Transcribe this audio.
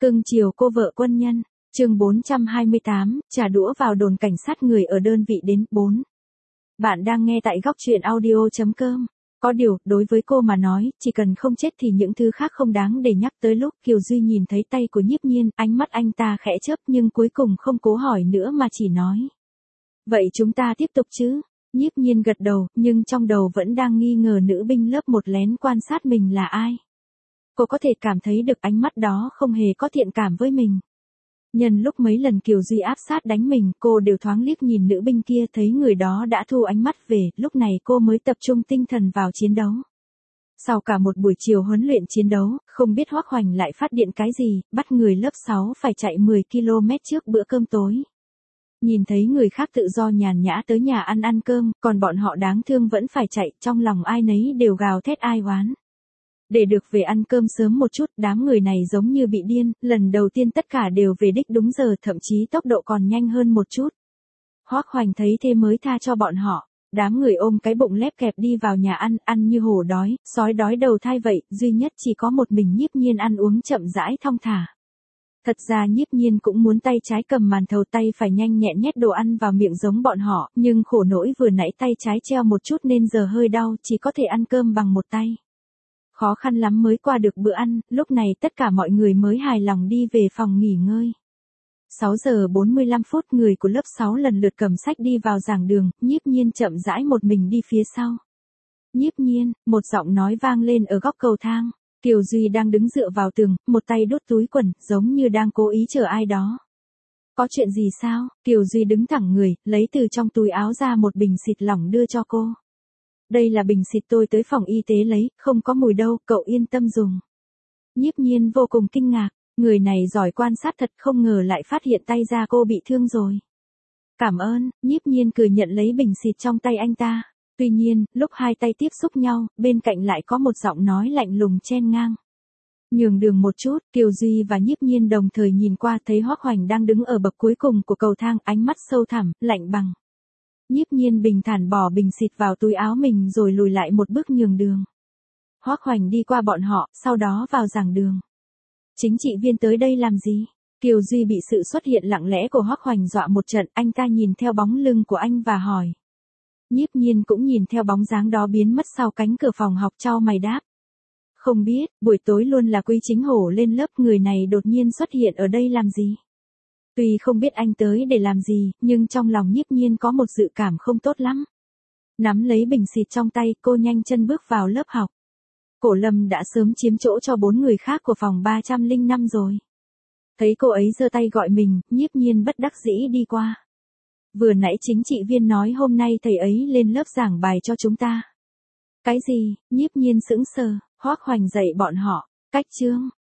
Cưng chiều cô vợ quân nhân. Chương 428, trả đũa vào đồn cảnh sát người ở đơn vị đến 4. Bạn đang nghe tại góc truyện audio.com. Có điều, đối với cô mà nói, chỉ cần không chết thì những thứ khác không đáng để nhắc tới. Lúc Kiều Duy nhìn thấy tay của Nhiếp Nhiên, ánh mắt anh ta khẽ chớp nhưng cuối cùng không cố hỏi nữa mà chỉ nói. Vậy chúng ta tiếp tục chứ? Nhiếp Nhiên gật đầu, nhưng trong đầu vẫn đang nghi ngờ nữ binh lớp 1 lén quan sát mình là ai. Cô có thể cảm thấy được ánh mắt đó không hề có thiện cảm với mình. Nhân lúc mấy lần Kiều Duy áp sát đánh mình, cô đều thoáng liếc nhìn nữ binh kia, thấy người đó đã thu ánh mắt về, lúc này cô mới tập trung tinh thần vào chiến đấu. Sau cả một buổi chiều huấn luyện chiến đấu, không biết Hoắc Hoành lại phát điện cái gì, bắt người lớp 6 phải chạy 10 km trước bữa cơm tối. Nhìn thấy người khác tự do nhàn nhã tới nhà ăn cơm, còn bọn họ đáng thương vẫn phải chạy, trong lòng ai nấy đều gào thét ai oán. Để được về ăn cơm sớm một chút, đám người này giống như bị điên, lần đầu tiên tất cả đều về đích đúng giờ, thậm chí tốc độ còn nhanh hơn một chút. Hoắc Hoành thấy thế mới tha cho bọn họ. Đám người ôm cái bụng lép kẹp đi vào nhà ăn như hổ đói, sói đói đầu thai vậy, duy nhất chỉ có một mình Nhiếp Nhiên ăn uống chậm rãi thong thả. Thật ra Nhiếp Nhiên cũng muốn tay trái cầm màn thầu, tay phải nhanh nhẹn nhét đồ ăn vào miệng giống bọn họ, nhưng khổ nỗi vừa nãy tay trái treo một chút nên giờ hơi đau, chỉ có thể ăn cơm bằng một tay. Khó khăn lắm mới qua được bữa ăn, lúc này tất cả mọi người mới hài lòng đi về phòng nghỉ ngơi. 6 giờ 45 phút người của lớp 6 lần lượt cầm sách đi vào giảng đường, Nhiếp Nhiên chậm rãi một mình đi phía sau. Nhiếp Nhiên, một giọng nói vang lên ở góc cầu thang. Kiều Duy đang đứng dựa vào tường, một tay đút túi quần, giống như đang cố ý chờ ai đó. Có chuyện gì sao? Kiều Duy đứng thẳng người, lấy từ trong túi áo ra một bình xịt lỏng đưa cho cô. Đây là bình xịt tôi tới phòng y tế lấy, không có mùi đâu, cậu yên tâm dùng. Nhiếp Nhiên vô cùng kinh ngạc, người này giỏi quan sát thật, không ngờ lại phát hiện tay da cô bị thương rồi. Cảm ơn, Nhiếp Nhiên cười nhận lấy bình xịt trong tay anh ta. Tuy nhiên, lúc hai tay tiếp xúc nhau, bên cạnh lại có một giọng nói lạnh lùng chen ngang. Nhường đường một chút, Kiều Duy và Nhiếp Nhiên đồng thời nhìn qua, thấy Hoắc Hoành đang đứng ở bậc cuối cùng của cầu thang, ánh mắt sâu thẳm, lạnh bằng. Nhiếp Nhiên bình thản bỏ bình xịt vào túi áo mình rồi lùi lại một bước nhường đường. Hoắc Hoành đi qua bọn họ, sau đó vào giảng đường. Chính trị viên tới đây làm gì? Kiều Duy bị sự xuất hiện lặng lẽ của Hoắc Hoành dọa một trận, anh ta nhìn theo bóng lưng của anh và hỏi. Nhiếp Nhiên cũng nhìn theo bóng dáng đó biến mất sau cánh cửa phòng học, chau mày đáp. Không biết, buổi tối luôn là Quý Chính Hổ lên lớp, người này đột nhiên xuất hiện ở đây làm gì? Tuy không biết anh tới để làm gì, nhưng trong lòng Nhiếp Nhiên có một dự cảm không tốt lắm. Nắm lấy bình xịt trong tay, cô nhanh chân bước vào lớp học. Cổ Lâm đã sớm chiếm chỗ cho 4 người khác của phòng 305 rồi. Thấy cô ấy giơ tay gọi mình, Nhiếp Nhiên bất đắc dĩ đi qua. Vừa nãy chính trị viên nói hôm nay thầy ấy lên lớp giảng bài cho chúng ta. Cái gì? Nhiếp Nhiên sững sờ. Hoắc Hoành dạy bọn họ cách chương.